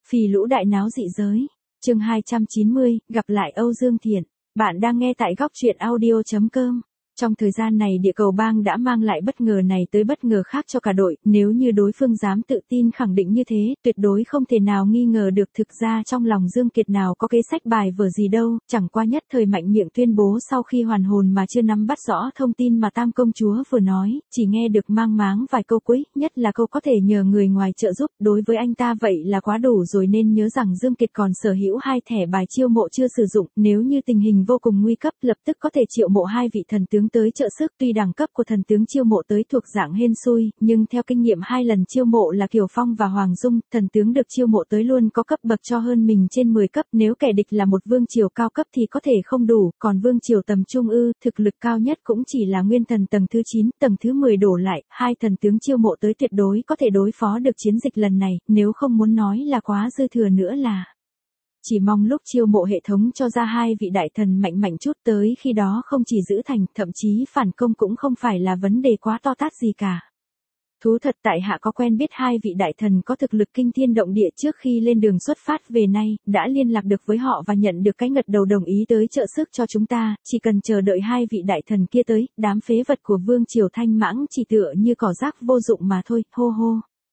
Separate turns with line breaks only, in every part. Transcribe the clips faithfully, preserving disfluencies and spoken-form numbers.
Phì lũ đại náo dị giới. Chương hai trăm chín mươi, gặp lại Âu Dương Thiện. Bạn đang nghe tại góc truyện audio chấm com. Trong thời gian này địa cầu bang đã mang lại bất ngờ này tới bất ngờ khác cho cả đội, nếu như đối phương dám tự tin khẳng định như thế, tuyệt đối không thể nào nghi ngờ được thực ra trong lòng Dương Kiệt nào có kế sách bài vở gì đâu, chẳng qua nhất thời mạnh miệng tuyên bố sau khi hoàn hồn mà chưa nắm bắt rõ thông tin mà Tam công chúa vừa nói, chỉ nghe được mang máng vài câu cuối, nhất là câu có thể nhờ người ngoài trợ giúp, đối với anh ta vậy là quá đủ rồi nên nhớ rằng Dương Kiệt còn sở hữu hai thẻ bài chiêu mộ chưa sử dụng, nếu như tình hình vô cùng nguy cấp lập tức có thể triệu mộ hai vị thần tướng tới trợ sức. Tuy đẳng cấp của thần tướng chiêu mộ tới thuộc dạng hên xui, nhưng theo kinh nghiệm hai lần chiêu mộ là Kiều Phong và Hoàng Dung, thần tướng được chiêu mộ tới luôn có cấp bậc cho hơn mình trên mười cấp, nếu kẻ địch là một vương triều cao cấp thì có thể không đủ, còn vương triều tầm trung ư, thực lực cao nhất cũng chỉ là nguyên thần tầng thứ chín, tầng thứ mười đổ lại, hai thần tướng chiêu mộ tới tuyệt đối có thể đối phó được chiến dịch lần này, nếu không muốn nói là quá dư thừa nữa là chỉ mong lúc chiêu mộ hệ thống cho ra hai vị đại thần mạnh mạnh chút tới khi đó không chỉ giữ thành, thậm chí phản công cũng không phải là vấn đề quá to tát gì cả. Thú thật tại hạ có quen biết hai vị đại thần có thực lực kinh thiên động địa trước khi lên đường xuất phát về nay, đã liên lạc được với họ và nhận được cái ngật đầu đồng ý tới trợ sức cho chúng ta, chỉ cần chờ đợi hai vị đại thần kia tới, đám phế vật của vương triều Thanh Mãng chỉ tựa như cỏ rác vô dụng mà thôi, hô hô.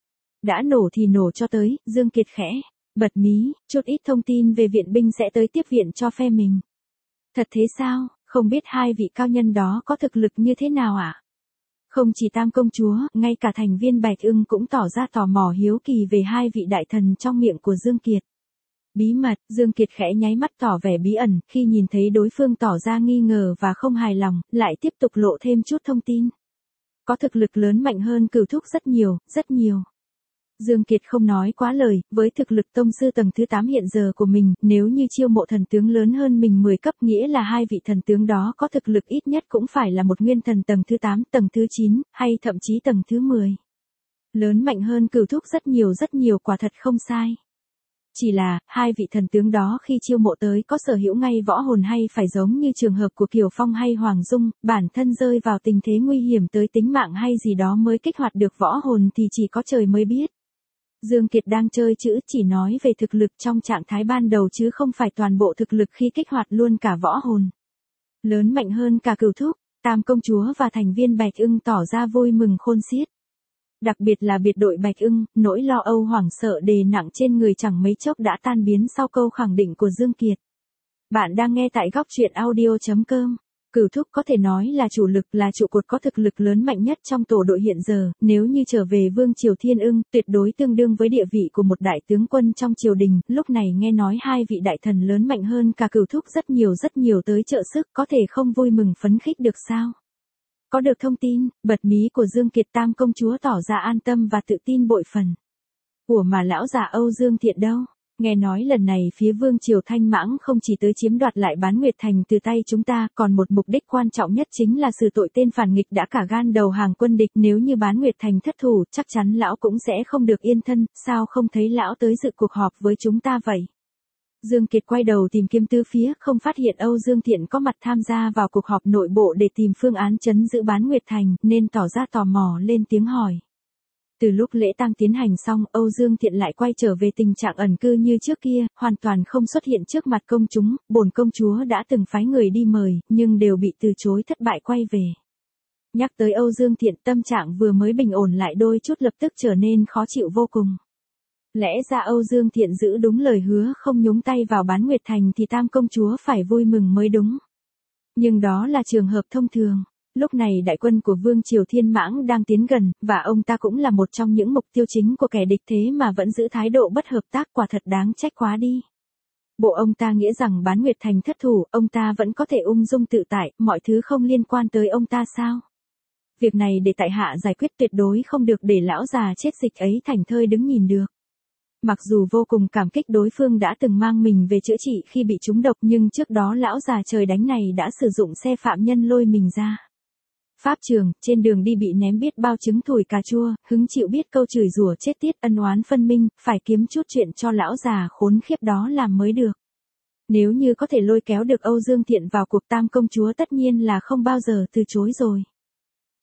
Đã nổ thì nổ cho tới, Dương Kiệt khẽ bật mí, chút ít thông tin về viện binh sẽ tới tiếp viện cho phe mình. Thật thế sao, không biết hai vị cao nhân đó có thực lực như thế nào ạ? À? Không chỉ Tam công chúa, ngay cả thành viên Bạch Ưng cũng tỏ ra tò mò hiếu kỳ về hai vị đại thần trong miệng của Dương Kiệt. Bí mật, Dương Kiệt khẽ nháy mắt tỏ vẻ bí ẩn, khi nhìn thấy đối phương tỏ ra nghi ngờ và không hài lòng, lại tiếp tục lộ thêm chút thông tin. Có thực lực lớn mạnh hơn Cửu Thúc rất nhiều, rất nhiều. Dương Kiệt không nói quá lời, với thực lực tông sư tầng thứ tám hiện giờ của mình, nếu như chiêu mộ thần tướng lớn hơn mình mười cấp nghĩa là hai vị thần tướng đó có thực lực ít nhất cũng phải là một nguyên thần tầng thứ tám, tầng thứ chín, hay thậm chí tầng thứ mười. Lớn mạnh hơn Cửu Thúc rất nhiều rất nhiều quả thật không sai. Chỉ là, hai vị thần tướng đó khi chiêu mộ tới có sở hữu ngay võ hồn hay phải giống như trường hợp của Kiều Phong hay Hoàng Dung, bản thân rơi vào tình thế nguy hiểm tới tính mạng hay gì đó mới kích hoạt được võ hồn thì chỉ có trời mới biết. Dương Kiệt đang chơi chữ chỉ nói về thực lực trong trạng thái ban đầu chứ không phải toàn bộ thực lực khi kích hoạt luôn cả võ hồn. Lớn mạnh hơn cả Cửu Thúc, Tam công chúa và thành viên Bạch Ưng tỏ ra vui mừng khôn xiết. Đặc biệt là biệt đội Bạch Ưng, nỗi lo âu hoảng sợ đè nặng trên người chẳng mấy chốc đã tan biến sau câu khẳng định của Dương Kiệt. Bạn đang nghe tại góc truyện audio chấm com. Cửu Thúc có thể nói là chủ lực, là trụ cột có thực lực lớn mạnh nhất trong tổ đội hiện giờ, nếu như trở về Vương Triều Thiên Ưng, tuyệt đối tương đương với địa vị của một đại tướng quân trong triều đình, lúc này nghe nói hai vị đại thần lớn mạnh hơn cả Cửu Thúc rất nhiều rất nhiều tới trợ sức, có thể không vui mừng phấn khích được sao? Có được thông tin, bật mí của Dương Kiệt Tam công chúa tỏ ra an tâm và tự tin bội phần. Ủa mà lão già Âu Dương Thiện đâu? Nghe nói lần này phía Vương Triều Thanh Mãng không chỉ tới chiếm đoạt lại Bán Nguyệt Thành từ tay chúng ta, còn một mục đích quan trọng nhất chính là xử tội tên phản nghịch đã cả gan đầu hàng quân địch, nếu như Bán Nguyệt Thành thất thủ, chắc chắn lão cũng sẽ không được yên thân, sao không thấy lão tới dự cuộc họp với chúng ta vậy? Dương Kiệt quay đầu tìm kiếm tứ phía, không phát hiện Âu Dương Thiện có mặt tham gia vào cuộc họp nội bộ để tìm phương án trấn giữ Bán Nguyệt Thành, nên tỏ ra tò mò lên tiếng hỏi. Từ lúc lễ tang tiến hành xong, Âu Dương Thiện lại quay trở về tình trạng ẩn cư như trước kia, hoàn toàn không xuất hiện trước mặt công chúng, bổn công chúa đã từng phái người đi mời, nhưng đều bị từ chối thất bại quay về. Nhắc tới Âu Dương Thiện, tâm trạng vừa mới bình ổn lại đôi chút lập tức trở nên khó chịu vô cùng. Lẽ ra Âu Dương Thiện giữ đúng lời hứa không nhúng tay vào Bán Nguyệt Thành thì Tam công chúa phải vui mừng mới đúng. Nhưng đó là trường hợp thông thường. Lúc này đại quân của Vương Triều Thiên Mãng đang tiến gần, và ông ta cũng là một trong những mục tiêu chính của kẻ địch thế mà vẫn giữ thái độ bất hợp tác, quả thật đáng trách quá đi. Bộ ông ta nghĩa rằng Bán Nguyệt Thành thất thủ, ông ta vẫn có thể ung dung tự tại, mọi thứ không liên quan tới ông ta sao? Việc này để tại hạ giải quyết tuyệt đối không được để lão già chết dịch ấy thành thơi đứng nhìn được. Mặc dù vô cùng cảm kích đối phương đã từng mang mình về chữa trị khi bị trúng độc, nhưng trước đó lão già trời đánh này đã sử dụng xe phạm nhân lôi mình ra pháp trường, trên đường đi bị ném biết bao trứng thủi cà chua, hứng chịu biết câu chửi rủa chết tiết, ân oán phân minh, phải kiếm chút chuyện cho lão già khốn khiếp đó làm mới được. Nếu như có thể lôi kéo được Âu Dương Thiện vào cuộc, Tam công chúa tất nhiên là không bao giờ từ chối rồi.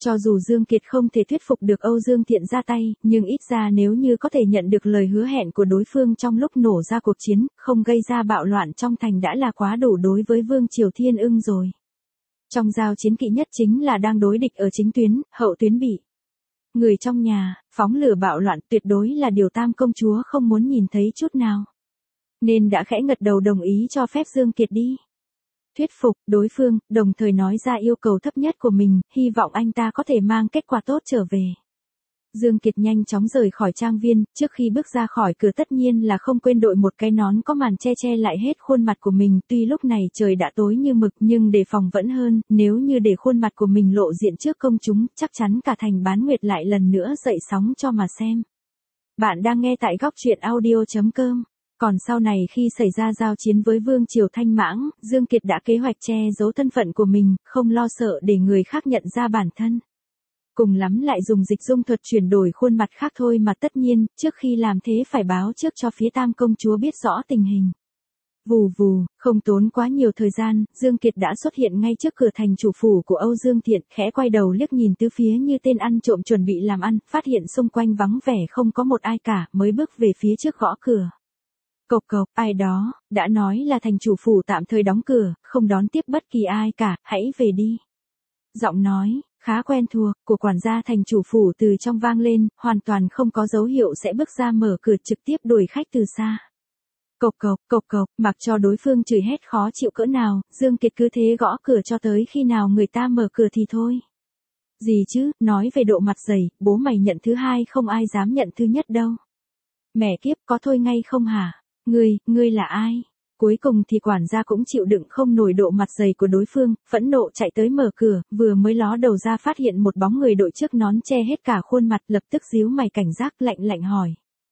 Cho dù Dương Kiệt không thể thuyết phục được Âu Dương Thiện ra tay, nhưng ít ra nếu như có thể nhận được lời hứa hẹn của đối phương trong lúc nổ ra cuộc chiến, không gây ra bạo loạn trong thành đã là quá đủ đối với Vương Triều Thiên Ưng rồi. Trong giao chiến kỵ nhất chính là đang đối địch ở chính tuyến, hậu tuyến bị người trong nhà, phóng lửa bạo loạn tuyệt đối là điều Tam công chúa không muốn nhìn thấy chút nào. Nên đã khẽ gật đầu đồng ý cho phép Dương Kiệt đi. Thuyết phục đối phương, đồng thời nói ra yêu cầu thấp nhất của mình, hy vọng anh ta có thể mang kết quả tốt trở về. Dương Kiệt nhanh chóng rời khỏi trang viên, trước khi bước ra khỏi cửa tất nhiên là không quên đội một cái nón có màn che che lại hết khuôn mặt của mình, tuy lúc này trời đã tối như mực nhưng đề phòng vẫn hơn, nếu như để khuôn mặt của mình lộ diện trước công chúng, chắc chắn cả thành Bán Nguyệt lại lần nữa dậy sóng cho mà xem. Bạn đang nghe tại góc truyện audio chấm com. Còn sau này khi xảy ra giao chiến với Vương Triều Thanh Mãng, Dương Kiệt đã kế hoạch che giấu thân phận của mình, không lo sợ để người khác nhận ra bản thân. Cùng lắm lại dùng dịch dung thuật chuyển đổi khuôn mặt khác thôi mà tất nhiên, trước khi làm thế phải báo trước cho phía Tam công chúa biết rõ tình hình. Vù vù, không tốn quá nhiều thời gian, Dương Kiệt đã xuất hiện ngay trước cửa thành chủ phủ của Âu Dương Thiện, khẽ quay đầu liếc nhìn tứ phía như tên ăn trộm chuẩn bị làm ăn, phát hiện xung quanh vắng vẻ không có một ai cả, mới bước về phía trước gõ cửa. Cộc cộc, ai đó, đã nói là thành chủ phủ tạm thời đóng cửa, không đón tiếp bất kỳ ai cả, hãy về đi. Giọng nói, khá quen thuộc, của quản gia thành chủ phủ từ trong vang lên, hoàn toàn không có dấu hiệu sẽ bước ra mở cửa trực tiếp đuổi khách từ xa. Cộc cộc, cộc cộc, mặc cho đối phương chửi hét khó chịu cỡ nào, Dương Kiệt cứ thế gõ cửa cho tới khi nào người ta mở cửa thì thôi. Gì chứ, nói về độ mặt dày, bố mày nhận thứ hai không ai dám nhận thứ nhất đâu. Mẹ kiếp, có thôi ngay không hả? Ngươi, ngươi là ai? Cuối cùng thì quản gia cũng chịu đựng không nổi độ mặt dày của đối phương, phẫn nộ chạy tới mở cửa, vừa mới ló đầu ra phát hiện một bóng người đội trước nón che hết cả khuôn mặt, lập tức díu mày cảnh giác lạnh lạnh hỏi.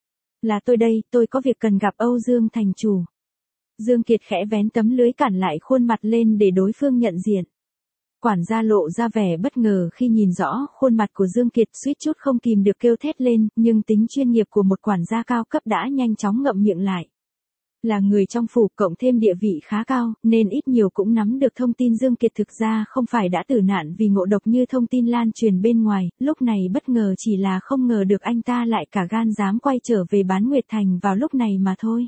Là tôi đây, tôi có việc cần gặp Âu Dương thành chủ. Dương Kiệt khẽ vén tấm lưới cản lại khuôn mặt lên để đối phương nhận diện. Quản gia lộ ra vẻ bất ngờ khi nhìn rõ khuôn mặt của Dương Kiệt, suýt chút không kìm được kêu thét lên, nhưng tính chuyên nghiệp của một quản gia cao cấp đã nhanh chóng ngậm miệng lại. Là người trong phủ cộng thêm địa vị khá cao, nên ít nhiều cũng nắm được thông tin Dương Kiệt thực ra không phải đã tử nạn vì ngộ độc như thông tin lan truyền bên ngoài, lúc này bất ngờ chỉ là không ngờ được anh ta lại cả gan dám quay trở về Bán Nguyệt Thành vào lúc này mà thôi.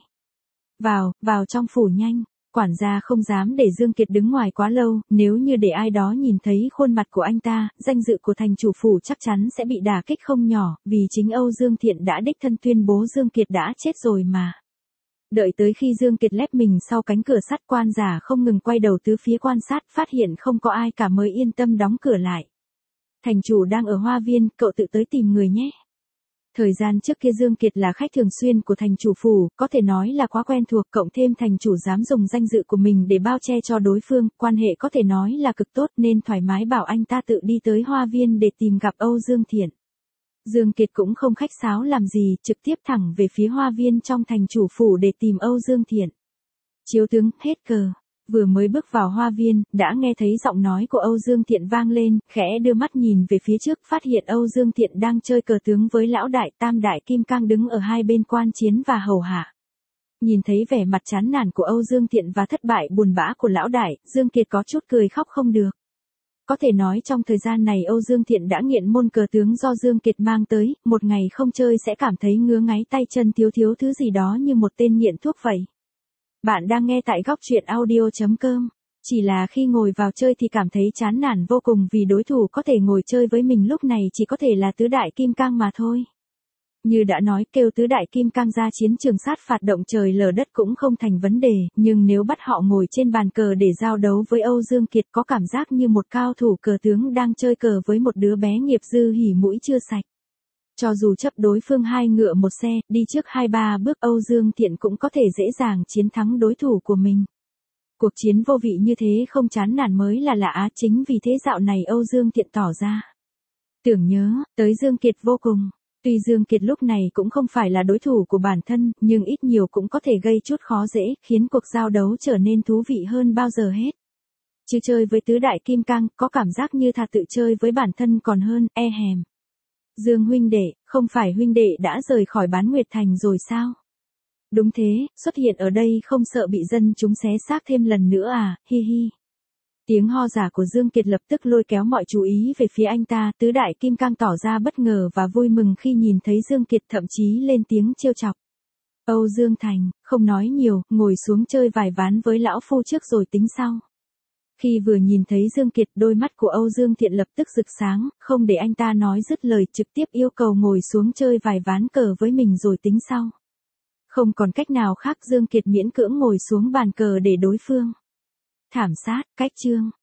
Vào, vào trong phủ nhanh. Quản gia không dám để Dương Kiệt đứng ngoài quá lâu, nếu như để ai đó nhìn thấy khuôn mặt của anh ta, danh dự của thành chủ phủ chắc chắn sẽ bị đả kích không nhỏ, vì chính Âu Dương Thiện đã đích thân tuyên bố Dương Kiệt đã chết rồi mà. Đợi tới khi Dương Kiệt lép mình sau cánh cửa sắt, quan giả không ngừng quay đầu tứ phía quan sát, phát hiện không có ai cả mới yên tâm đóng cửa lại. Thành chủ đang ở hoa viên, cậu tự tới tìm người nhé. Thời gian trước kia Dương Kiệt là khách thường xuyên của thành chủ phủ, có thể nói là quá quen thuộc, cộng thêm thành chủ dám dùng danh dự của mình để bao che cho đối phương, quan hệ có thể nói là cực tốt nên thoải mái bảo anh ta tự đi tới hoa viên để tìm gặp Âu Dương Thiện. Dương Kiệt cũng không khách sáo làm gì, trực tiếp thẳng về phía hoa viên trong thành chủ phủ để tìm Âu Dương Thiện. Chiếu tướng, hết cờ. Vừa mới bước vào hoa viên, đã nghe thấy giọng nói của Âu Dương Thiện vang lên, khẽ đưa mắt nhìn về phía trước, phát hiện Âu Dương Thiện đang chơi cờ tướng với lão đại Tam đại Kim Cang đứng ở hai bên quan chiến và hầu hạ. Nhìn thấy vẻ mặt chán nản của Âu Dương Thiện và thất bại buồn bã của lão đại, Dương Kiệt có chút cười khóc không được. Có thể nói trong thời gian này Âu Dương Thiện đã nghiện môn cờ tướng do Dương Kiệt mang tới, một ngày không chơi sẽ cảm thấy ngứa ngáy tay chân, thiếu thiếu thứ gì đó như một tên nghiện thuốc vậy. Bạn đang nghe tại góc truyện audio chấm com. Chỉ là khi ngồi vào chơi thì cảm thấy chán nản vô cùng vì đối thủ có thể ngồi chơi với mình lúc này chỉ có thể là tứ đại Kim Cang mà thôi. Như đã nói, kêu tứ đại Kim Cang ra chiến trường sát phạt động trời lở đất cũng không thành vấn đề, nhưng nếu bắt họ ngồi trên bàn cờ để giao đấu với Âu Dương Kiệt có cảm giác như một cao thủ cờ tướng đang chơi cờ với một đứa bé nghiệp dư hỉ mũi chưa sạch. Cho dù chấp đối phương hai ngựa một xe, đi trước hai ba bước Âu Dương Thiện cũng có thể dễ dàng chiến thắng đối thủ của mình. Cuộc chiến vô vị như thế không chán nản mới là lạ á, chính vì thế dạo này Âu Dương Thiện tỏ ra tưởng nhớ tới Dương Kiệt vô cùng. Tuy Dương Kiệt lúc này cũng không phải là đối thủ của bản thân, nhưng ít nhiều cũng có thể gây chút khó dễ, khiến cuộc giao đấu trở nên thú vị hơn bao giờ hết. Chứ chơi với tứ đại Kim Cang, có cảm giác như thà tự chơi với bản thân còn hơn, e hèm. Dương huynh đệ, không phải huynh đệ đã rời khỏi Bán Nguyệt Thành rồi sao? Đúng thế, xuất hiện ở đây không sợ bị dân chúng xé xác thêm lần nữa à, hi hi. Tiếng ho giả của Dương Kiệt lập tức lôi kéo mọi chú ý về phía anh ta, tứ đại kim cang tỏ ra bất ngờ và vui mừng khi nhìn thấy Dương Kiệt, thậm chí lên tiếng trêu chọc. Âu Dương Thành, không nói nhiều, ngồi xuống chơi vài ván với lão phu trước rồi tính sau. Khi vừa nhìn thấy Dương Kiệt, đôi mắt của Âu Dương Thiện lập tức rực sáng, không để anh ta nói dứt lời, trực tiếp yêu cầu ngồi xuống chơi vài ván cờ với mình rồi tính sau. Không còn cách nào khác, Dương Kiệt miễn cưỡng ngồi xuống bàn cờ để đối phương thảm sát. Cách chương